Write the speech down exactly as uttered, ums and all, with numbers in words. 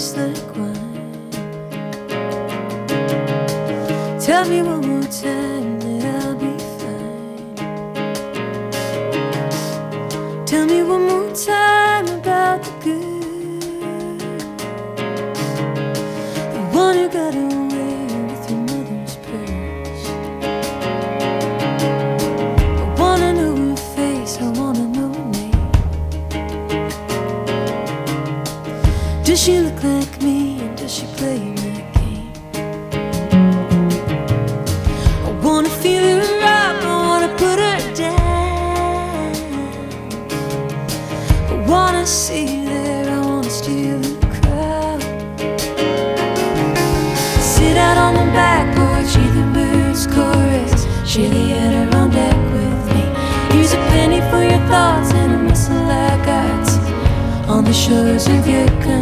taste like wine. Tell me one more time that I'll be fine. Tell me one more time about the good, the one who got away with your mother's purse. I wanna know her face, I wanna know her name. Does she look like me, and does she play my game? I wanna feel her up, I wanna put her down. I wanna see her there, I wanna steal the crowd. Sit out on the back porch, hear the birds chorus, Juliet on deck with me. Use a penny for your thoughts and a muscle like arts on the shores of your country.